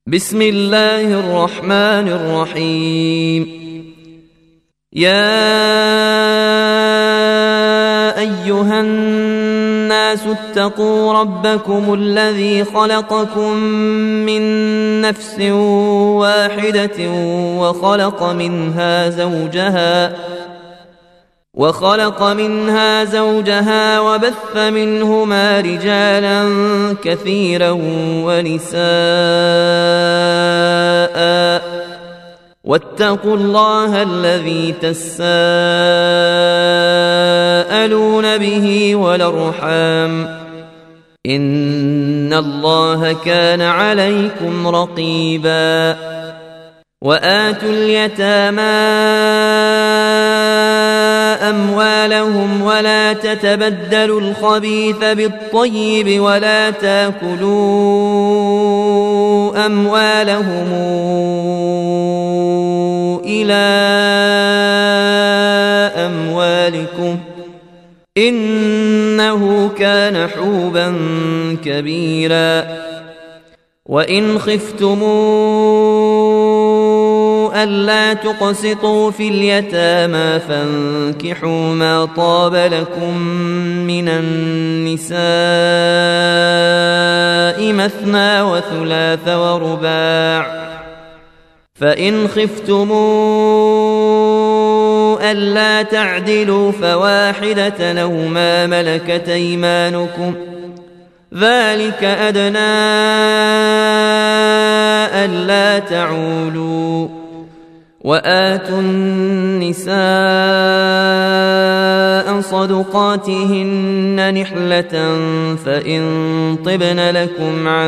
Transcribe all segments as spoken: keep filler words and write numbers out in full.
بسم الله الرحمن الرحيم. يا أيها الناس اتقوا ربكم الذي خلقكم من نفس واحدة وخلق منها زوجها وخلق منها زوجها وبث منهما رجالا كثيرا ونساء، واتقوا الله الذي تساءلون به والأرحام، إن الله كان عليكم رقيبا. وآتوا اليتامى أموالهم ولا تتبدلوا الخبيث بالطيب ولا تاكلوا أموالهم إلى أموالكم إنه كان حوبا كبيرا. وإن خفتموا ألا تقسطوا في اليتامى فانكحوا ما طاب لكم من النساء مثنى وثلاث ورباع، فإن خفتموا ألا تعدلوا فواحدة أو ما ملكت أيمانكم ذلك أدنى ألا تعولوا. وآتوا النساء صدقاتهن نحلة فإن طبن لكم عن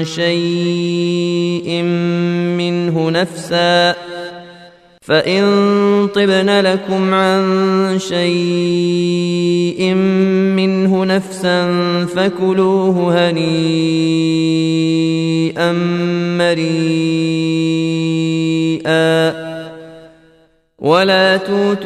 شيء منه نفسا فإن طبن لكم عن شيء منه نفسا فكلوه هنيئا مريئا. ولا توتوا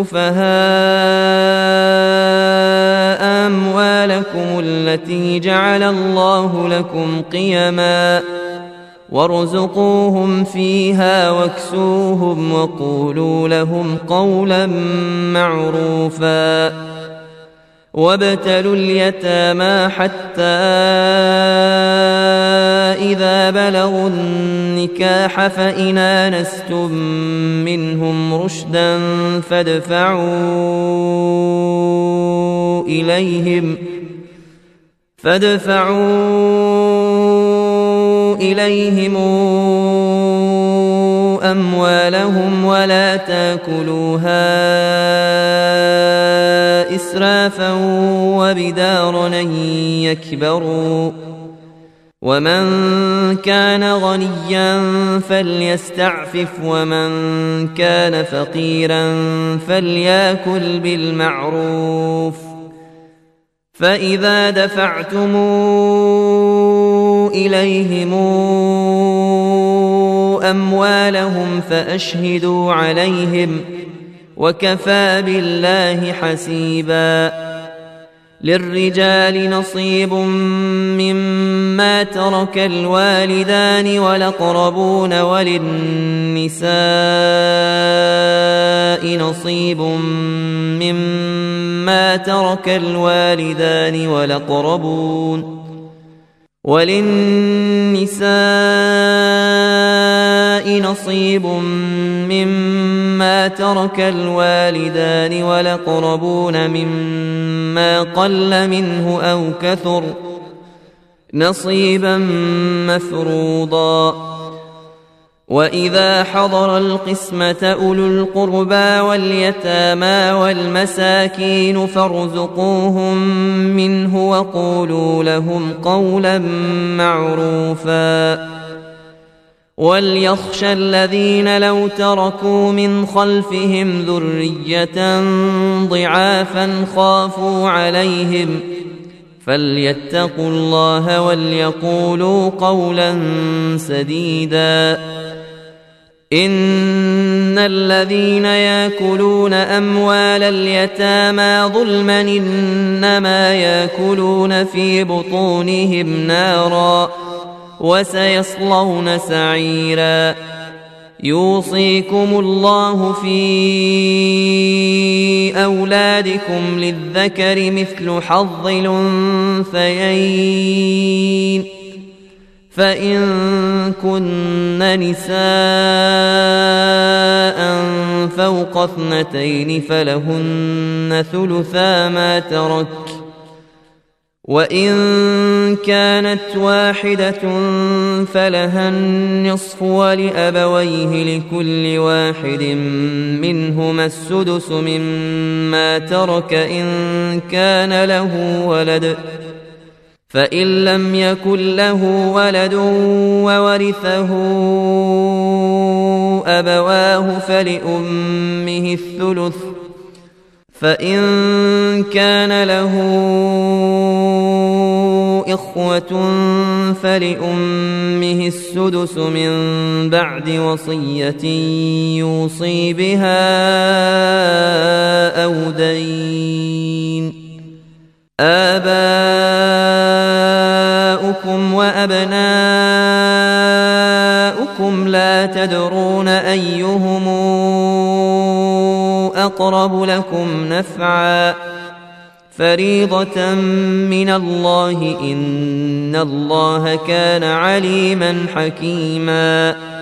السفهاء أموالكم التي جعل الله لكم قيما وارزقوهم فيها واكسوهم وقولوا لهم قولا معروفا. وابتلوا اليتامى حتى إذا بلغوا النكاح فإن آنستم منهم رشدا فادفعوا إليهم فادفعوا إليهم أموالهم ولا تاكلوها إسرافا وبدارا أن يكبروا. ومن كان غنيا فليستعفف ومن كان فقيرا فليأكل بالمعروف. فإذا دفعتم إليهم أموالهم فأشهدوا عليهم وكفى بالله حسيبا. للرجال نصيب مما ترك الوالدان والأقربون وللنساء نصيب مما ترك الوالدان والأقربون وللنساء نصيب مما ترك الوالدان والأقربون مما قل منه أو كثر نصيبا مفروضا. وإذا حضر القسمة أولو القربى واليتامى والمساكين فارزقوهم منه وقولوا لهم قولا معروفا. وليخشى الذين لو تركوا من خلفهم ذرية ضعافا خافوا عليهم فليتقوا الله وليقولوا قولا سديدا. إن الذين يأكلون أموال اليتامى ظلما إنما يأكلون في بطونهم نارا وسيصلون سعيرا يوصيكم الله في أولادكم للذكر مثل حظ الأنثيين فإن كن نساء فوق اثنتين فلهن ثلثا ما ترك وإن كانت واحدة فلها النصف ولأبويه لكل واحد منهما السدس مما ترك إن كان له ولد فإن لم يكن له ولد وورثه أبواه فلأمه الثلث فإن كان له إخوة فلأمه السدس من بعد وصية يوصي بها أو دين آباؤكم وأبناؤكم لا تدرون أيهم أقرب لكم نفعا فريضة من الله إن الله كان عليما حكيما